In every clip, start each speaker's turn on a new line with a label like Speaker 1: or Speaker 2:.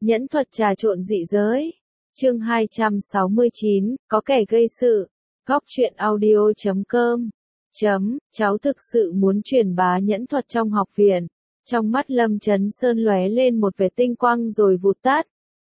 Speaker 1: Nhẫn thuật trà trộn dị giới. Chương 269, có kẻ gây sự. Góc truyện audio.com. Cháu thực sự muốn truyền bá nhẫn thuật trong học viện. Trong mắt Lâm Chấn Sơn lóe lên một vẻ tinh quang rồi vụt tắt.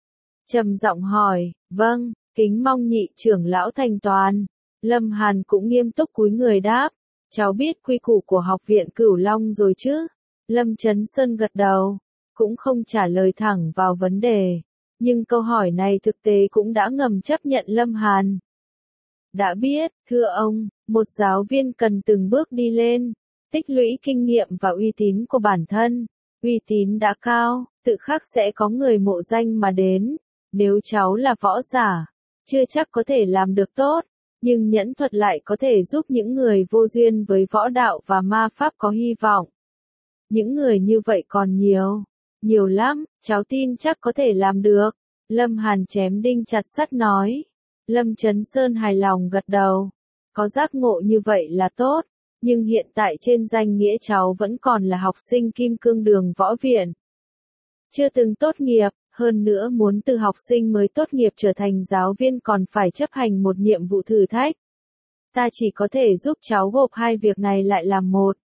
Speaker 1: Trầm giọng hỏi, vâng, kính mong nhị trưởng lão thành toàn. Lâm Hàn cũng nghiêm túc cúi người đáp, cháu biết quy củ của học viện Cửu Long rồi chứ? Lâm Chấn Sơn gật đầu, cũng không trả lời thẳng vào vấn đề. Nhưng câu hỏi này thực tế cũng đã ngầm chấp nhận Lâm Hàn. Đã biết, thưa ông, một giáo viên cần từng bước đi lên, tích lũy kinh nghiệm và uy tín của bản thân. Uy tín đã cao, tự khắc sẽ có người mộ danh mà đến. Nếu cháu là võ giả, chưa chắc có thể làm được tốt, nhưng nhẫn thuật lại có thể giúp những người vô duyên với võ đạo và ma pháp có hy vọng. Những người như vậy còn nhiều lắm, cháu tin chắc có thể làm được. Lâm Hàn chém đinh chặt sắt nói. Lâm Chấn Sơn hài lòng gật đầu. Có giác ngộ như vậy là tốt, nhưng hiện tại trên danh nghĩa cháu vẫn còn là học sinh Kim Cương Đường Võ Viện. Chưa từng tốt nghiệp, hơn nữa muốn từ học sinh mới tốt nghiệp trở thành giáo viên còn phải chấp hành một nhiệm vụ thử thách. Ta chỉ có thể giúp cháu gộp hai việc này lại làm một.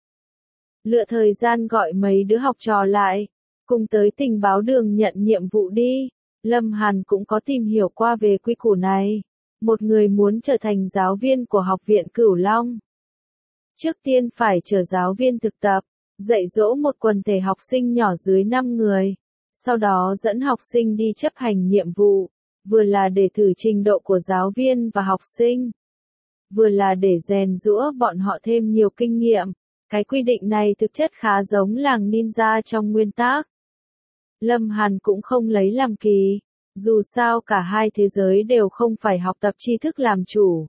Speaker 1: Lựa thời gian gọi mấy đứa học trò lại, cùng tới tình báo đường nhận nhiệm vụ đi. Lâm Hàn cũng có tìm hiểu qua về quy củ này. Một người muốn trở thành giáo viên của học viện Cửu Long, trước tiên phải trở giáo viên thực tập, dạy dỗ một quần thể học sinh nhỏ dưới 5 người. Sau đó dẫn học sinh đi chấp hành nhiệm vụ, vừa là để thử trình độ của giáo viên và học sinh, vừa là để rèn giũa bọn họ thêm nhiều kinh nghiệm. Cái quy định này thực chất khá giống làng ninja trong nguyên tắc. Lâm Hàn cũng không lấy làm kỳ, dù sao cả hai thế giới đều không phải học tập tri thức làm chủ,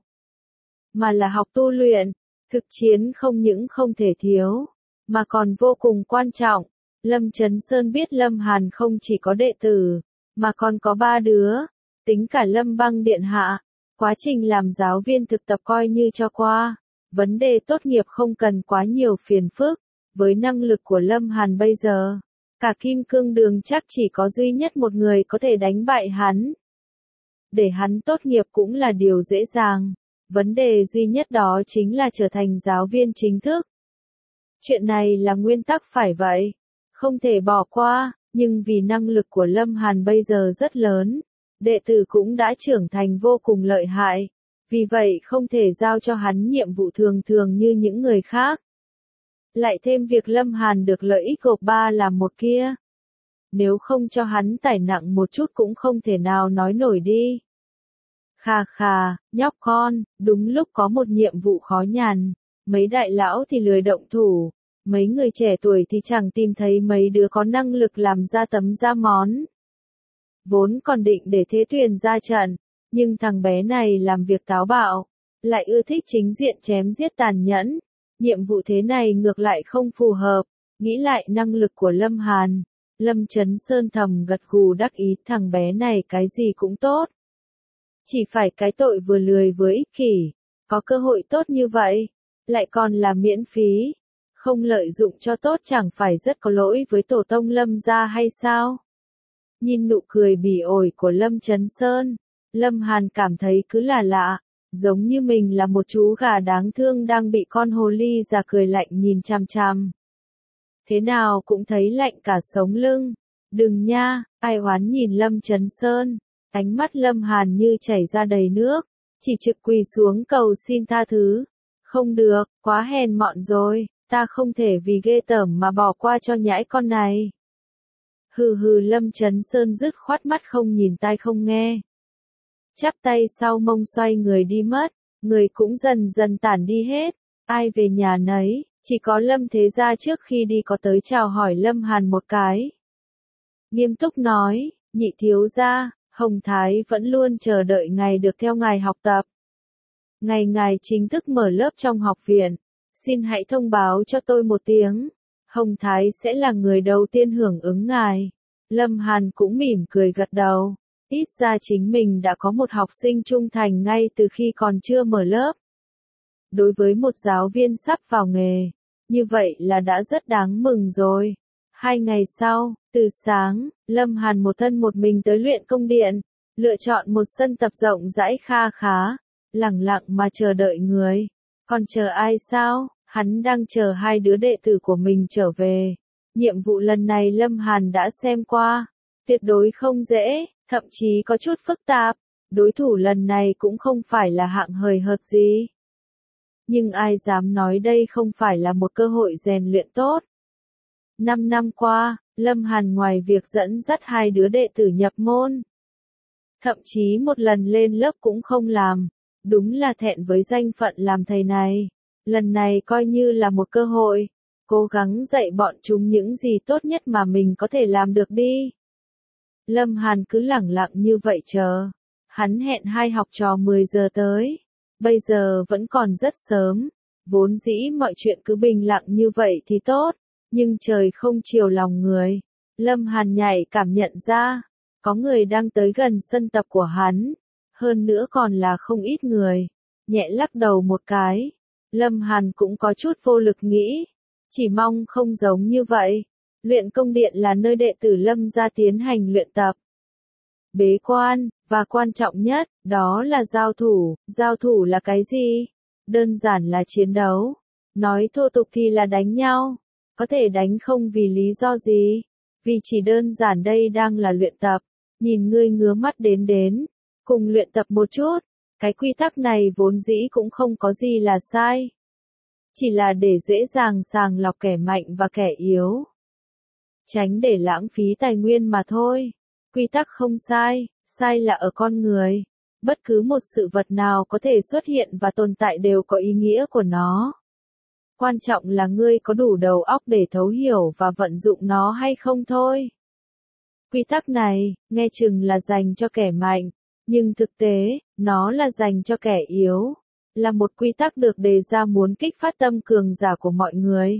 Speaker 1: mà là học tu luyện. Thực chiến không những không thể thiếu, mà còn vô cùng quan trọng. Lâm Chấn Sơn biết Lâm Hàn không chỉ có đệ tử, mà còn có 3 đứa, tính cả Lâm Băng điện hạ. Quá trình làm giáo viên thực tập coi như cho qua, vấn đề tốt nghiệp không cần quá nhiều phiền phức. Với năng lực của Lâm Hàn bây giờ, cả Kim Cương Đường chắc chỉ có duy nhất một người có thể đánh bại hắn. Để hắn tốt nghiệp cũng là điều dễ dàng, vấn đề duy nhất đó chính là trở thành giáo viên chính thức. Chuyện này là nguyên tắc phải vậy, không thể bỏ qua, nhưng vì năng lực của Lâm Hàn bây giờ rất lớn, đệ tử cũng đã trưởng thành vô cùng lợi hại, vì vậy không thể giao cho hắn nhiệm vụ thường thường như những người khác. Lại thêm việc Lâm Hàn được lợi ích gộp 3 làm một kia. Nếu không cho hắn tải nặng một chút cũng không thể nào nói nổi đi. Khà, nhóc con, đúng lúc có một nhiệm vụ khó nhằn, mấy đại lão thì lười động thủ, mấy người trẻ tuổi thì chẳng tìm thấy mấy đứa có năng lực làm ra tấm ra món. Vốn còn định để Thế Tuyền ra trận, nhưng thằng bé này làm việc táo bạo, lại ưa thích chính diện chém giết tàn nhẫn. Nhiệm vụ thế này ngược lại không phù hợp. Nghĩ lại năng lực của Lâm Hàn, Lâm Chấn Sơn thầm gật gù đắc ý, thằng bé này cái gì cũng tốt. Chỉ phải cái tội vừa lười vừa ích kỷ. Có cơ hội tốt như vậy, lại còn là miễn phí, không lợi dụng cho tốt chẳng phải rất có lỗi với tổ tông Lâm gia hay sao? Nhìn nụ cười bỉ ổi của Lâm Chấn Sơn, Lâm Hàn cảm thấy cứ là lạ, giống như mình là một chú gà đáng thương đang bị con hồ ly già cười lạnh nhìn chằm chằm. Thế nào cũng thấy lạnh cả sống lưng. Đừng nha, ai oán nhìn Lâm Chấn Sơn, ánh mắt Lâm Hàn như chảy ra đầy nước, chỉ trực quỳ xuống cầu xin tha thứ. Không được, quá hèn mọn rồi, ta không thể vì ghê tởm mà bỏ qua cho nhãi con này. Hừ, Lâm Chấn Sơn dứt khoát mắt không nhìn tai không nghe. Chắp tay sau mông xoay người đi mất, người cũng dần dần tản đi hết, ai về nhà nấy, chỉ có Lâm Thế Gia trước khi đi có tới chào hỏi Lâm Hàn một cái. Nghiêm túc nói, nhị thiếu gia, Hồng Thái vẫn luôn chờ đợi ngày được theo ngài học tập. Ngày ngài chính thức mở lớp trong học viện, xin hãy thông báo cho tôi một tiếng, Hồng Thái sẽ là người đầu tiên hưởng ứng ngài. Lâm Hàn cũng mỉm cười gật đầu. Ít ra chính mình đã có một học sinh trung thành ngay từ khi còn chưa mở lớp. Đối với một giáo viên sắp vào nghề, như vậy là đã rất đáng mừng rồi. 2 ngày sau, từ sáng, Lâm Hàn một thân một mình tới luyện công điện, lựa chọn một sân tập rộng rãi kha khá, lẳng lặng mà chờ đợi người. Còn chờ ai sao? Hắn đang chờ 2 đứa đệ tử của mình trở về. Nhiệm vụ lần này Lâm Hàn đã xem qua, tuyệt đối không dễ, thậm chí có chút phức tạp. Đối thủ lần này cũng không phải là hạng hời hợt gì. Nhưng ai dám nói đây không phải là một cơ hội rèn luyện tốt. 5 năm qua, Lâm Hàn ngoài việc dẫn dắt 2 đứa đệ tử nhập môn, thậm chí một lần lên lớp cũng không làm. Đúng là thẹn với danh phận làm thầy này. Lần này coi như là một cơ hội, cố gắng dạy bọn chúng những gì tốt nhất mà mình có thể làm được đi. Lâm Hàn cứ lẳng lặng như vậy chờ. Hắn hẹn 2 học trò 10 giờ tới. Bây giờ vẫn còn rất sớm. Vốn dĩ mọi chuyện cứ bình lặng như vậy thì tốt. Nhưng trời không chiều lòng người. Lâm Hàn nhạy cảm nhận ra, có người đang tới gần sân tập của hắn. Hơn nữa còn là không ít người. Nhẹ lắc đầu một cái. Lâm Hàn cũng có chút vô lực nghĩ. Chỉ mong không giống như vậy. Luyện công điện là nơi đệ tử Lâm gia tiến hành luyện tập. Bế quan, và quan trọng nhất, đó là giao thủ. Giao thủ là cái gì? Đơn giản là chiến đấu. Nói thô tục thì là đánh nhau. Có thể đánh không vì lý do gì? Vì chỉ đơn giản đây đang là luyện tập. Nhìn ngươi ngứa mắt đến. Cùng luyện tập một chút. Cái quy tắc này vốn dĩ cũng không có gì là sai. Chỉ là để dễ dàng sàng lọc kẻ mạnh và kẻ yếu. Tránh để lãng phí tài nguyên mà thôi. Quy tắc không sai, sai là ở con người. Bất cứ một sự vật nào có thể xuất hiện và tồn tại đều có ý nghĩa của nó. Quan trọng là ngươi có đủ đầu óc để thấu hiểu và vận dụng nó hay không thôi. Quy tắc này, nghe chừng là dành cho kẻ mạnh, nhưng thực tế, nó là dành cho kẻ yếu. Là một quy tắc được đề ra muốn kích phát tâm cường giả của mọi người.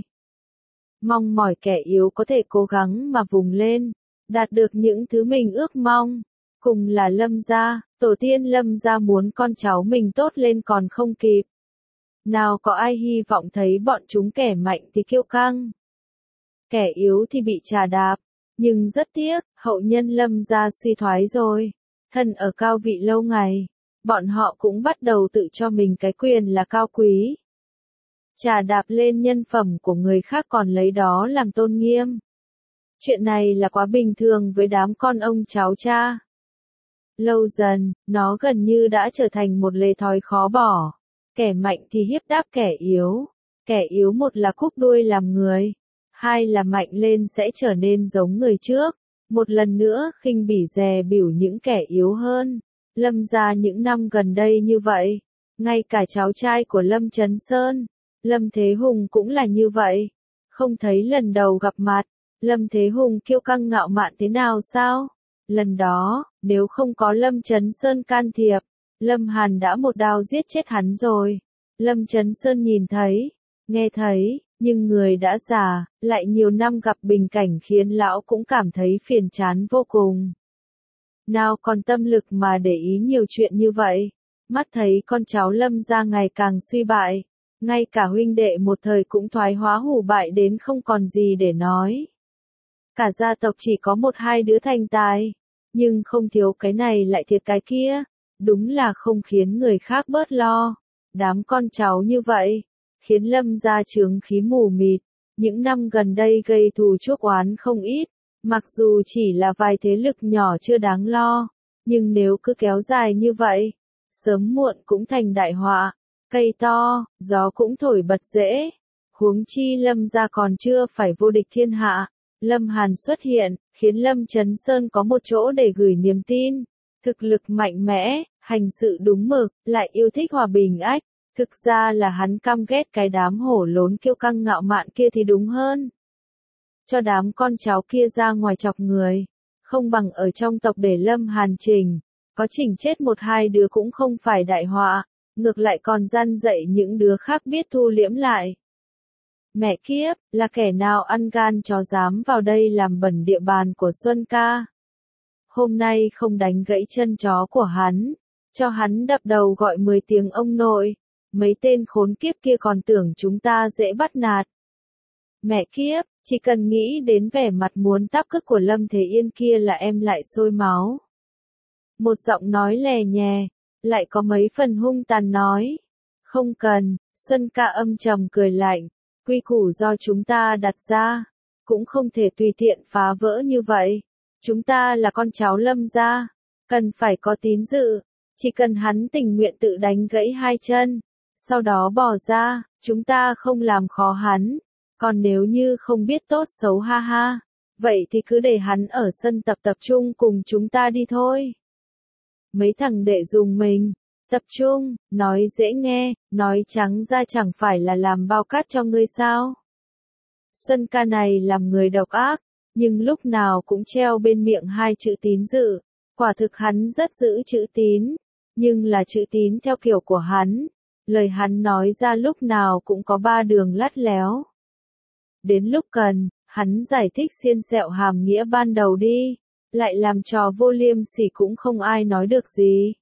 Speaker 1: Mong mỏi kẻ yếu có thể cố gắng mà vùng lên, đạt được những thứ mình ước mong. Cùng là Lâm gia, tổ tiên Lâm gia muốn con cháu mình tốt lên còn không kịp. Nào có ai hy vọng thấy bọn chúng kẻ mạnh thì kiêu căng, kẻ yếu thì bị trà đạp. Nhưng rất tiếc, hậu nhân Lâm gia suy thoái rồi. Thân ở cao vị lâu ngày, bọn họ cũng bắt đầu tự cho mình cái quyền là cao quý. Trà đạp lên nhân phẩm của người khác còn lấy đó làm tôn nghiêm. Chuyện này là quá bình thường với đám con ông cháu cha. Lâu dần, nó gần như đã trở thành một lề thói khó bỏ. Kẻ mạnh thì hiếp đáp kẻ yếu. Kẻ yếu một là cúp đuôi làm người. 2 là mạnh lên sẽ trở nên giống người trước. Một lần nữa khinh bỉ dè bỉu những kẻ yếu hơn. Lâm gia những năm gần đây như vậy. Ngay cả cháu trai của Lâm Chấn Sơn, Lâm Thế Hùng cũng là như vậy. Không thấy lần đầu gặp mặt, Lâm Thế Hùng kiêu căng ngạo mạn thế nào sao? Lần đó, nếu không có Lâm Chấn Sơn can thiệp, Lâm Hàn đã một đao giết chết hắn rồi. Lâm Chấn Sơn nhìn thấy, nghe thấy, nhưng người đã già, lại nhiều năm gặp bình cảnh khiến lão cũng cảm thấy phiền chán vô cùng. Nào còn tâm lực mà để ý nhiều chuyện như vậy. Mắt thấy con cháu Lâm gia ngày càng suy bại. Ngay cả huynh đệ một thời cũng thoái hóa hủ bại đến không còn gì để nói. Cả gia tộc chỉ có 1-2 đứa thành tài. Nhưng không thiếu cái này lại thiệt cái kia. Đúng là không khiến người khác bớt lo. Đám con cháu như vậy, khiến Lâm gia chướng khí mù mịt. Những năm gần đây gây thù chuốc oán không ít. Mặc dù chỉ là vài thế lực nhỏ chưa đáng lo. Nhưng nếu cứ kéo dài như vậy, sớm muộn cũng thành đại họa. Cây to, gió cũng thổi bật dễ. Huống chi Lâm gia còn chưa phải vô địch thiên hạ. Lâm Hàn xuất hiện, khiến Lâm Chấn Sơn có một chỗ để gửi niềm tin. Thực lực mạnh mẽ, hành sự đúng mực, lại yêu thích hòa bình ách. Thực ra là hắn căm ghét cái đám hổ lốn kiêu căng ngạo mạn kia thì đúng hơn. Cho đám con cháu kia ra ngoài chọc người. Không bằng ở trong tộc để Lâm Hàn chỉnh. Có chỉnh chết 1-2 đứa cũng không phải đại họa. Ngược lại còn răn dạy những đứa khác biết thu liễm lại. Mẹ kiếp, là kẻ nào ăn gan chó dám vào đây làm bẩn địa bàn của Xuân ca. Hôm nay không đánh gãy chân chó của hắn, cho hắn đập đầu gọi 10 tiếng ông nội. Mấy tên khốn kiếp kia còn tưởng chúng ta dễ bắt nạt. Mẹ kiếp, Chỉ cần nghĩ đến vẻ mặt muốn táp cức của Lâm Thế Yên kia là em lại sôi máu. Một giọng nói lè nhè, lại có mấy phần hung tàn nói. Không cần, Xuân Ca âm trầm cười lạnh, quy củ do chúng ta đặt ra, cũng không thể tùy tiện phá vỡ như vậy. Chúng ta là con cháu Lâm gia, cần phải có tín dự, chỉ cần hắn tình nguyện tự đánh gãy hai chân, sau đó bỏ ra, chúng ta không làm khó hắn. Còn nếu như không biết tốt xấu ha ha, vậy thì cứ để hắn ở sân tập trung cùng chúng ta đi thôi. Mấy thằng đệ dùng mình, tập trung, nói dễ nghe, nói trắng ra chẳng phải là làm bao cát cho ngươi sao. Xuân Ca này làm người độc ác, nhưng lúc nào cũng treo bên miệng hai chữ tín dự, quả thực hắn rất giữ chữ tín, nhưng là chữ tín theo kiểu của hắn, lời hắn nói ra lúc nào cũng có ba đường lắt léo. Đến lúc cần, hắn giải thích xiên xẹo hàm nghĩa ban đầu đi, lại làm trò vô liêm sỉ cũng không ai nói được gì.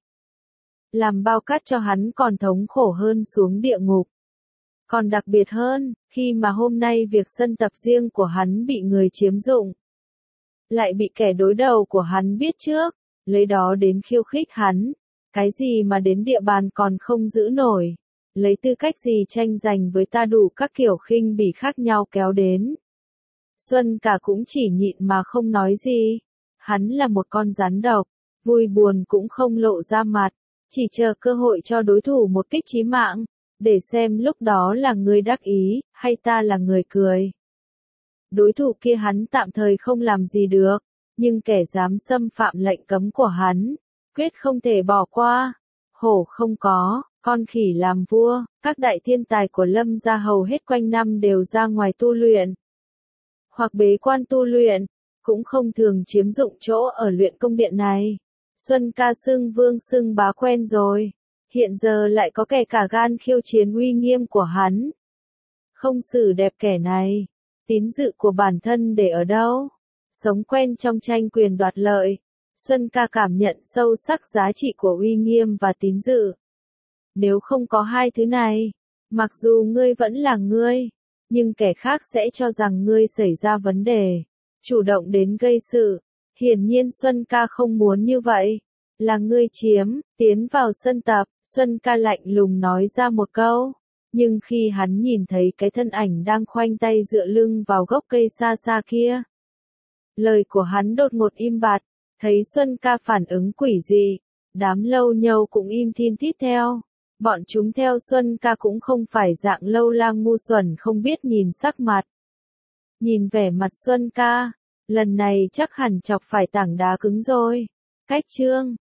Speaker 1: Làm bao cát cho hắn còn thống khổ hơn xuống địa ngục. Còn đặc biệt hơn, khi mà hôm nay việc sân tập riêng của hắn bị người chiếm dụng, lại bị kẻ đối đầu của hắn biết trước, lấy đó đến khiêu khích hắn, cái gì mà đến địa bàn còn không giữ nổi, lấy tư cách gì tranh giành với ta, đủ các kiểu khinh bỉ khác nhau kéo đến. Xuân Cả cũng chỉ nhịn mà không nói gì, hắn là một con rắn độc, vui buồn cũng không lộ ra mặt, chỉ chờ cơ hội cho đối thủ một kích chí mạng, để xem lúc đó là người đắc ý, hay ta là người cười. Đối thủ kia hắn tạm thời không làm gì được, nhưng kẻ dám xâm phạm lệnh cấm của hắn, quyết không thể bỏ qua. Hổ không có, con khỉ làm vua, các đại thiên tài của Lâm gia hầu hết quanh năm đều ra ngoài tu luyện, hoặc bế quan tu luyện, cũng không thường chiếm dụng chỗ ở luyện công điện này. Xuân Ca xưng vương xưng bá quen rồi, hiện giờ lại có kẻ cả gan khiêu chiến uy nghiêm của hắn. Không xử đẹp kẻ này, tín dự của bản thân để ở đâu? Sống quen trong tranh quyền đoạt lợi, Xuân Ca cảm nhận sâu sắc giá trị của uy nghiêm và tín dự. Nếu không có hai thứ này, mặc dù ngươi vẫn là ngươi, nhưng kẻ khác sẽ cho rằng ngươi xảy ra vấn đề, chủ động đến gây sự. Hiển nhiên Xuân Ca không muốn như vậy. Là ngươi chiếm, tiến vào sân tập, Xuân Ca lạnh lùng nói ra một câu. Nhưng khi hắn nhìn thấy cái thân ảnh đang khoanh tay dựa lưng vào gốc cây xa xa kia, lời của hắn đột ngột im bặt, thấy Xuân Ca phản ứng quỷ dị, đám lâu nhâu cũng im thin thít theo. Bọn chúng theo Xuân Ca cũng không phải dạng lâu la ngu xuẩn không biết nhìn sắc mặt. Nhìn vẻ mặt Xuân Ca, lần này chắc hẳn chọc phải tảng đá cứng rồi. Cách chương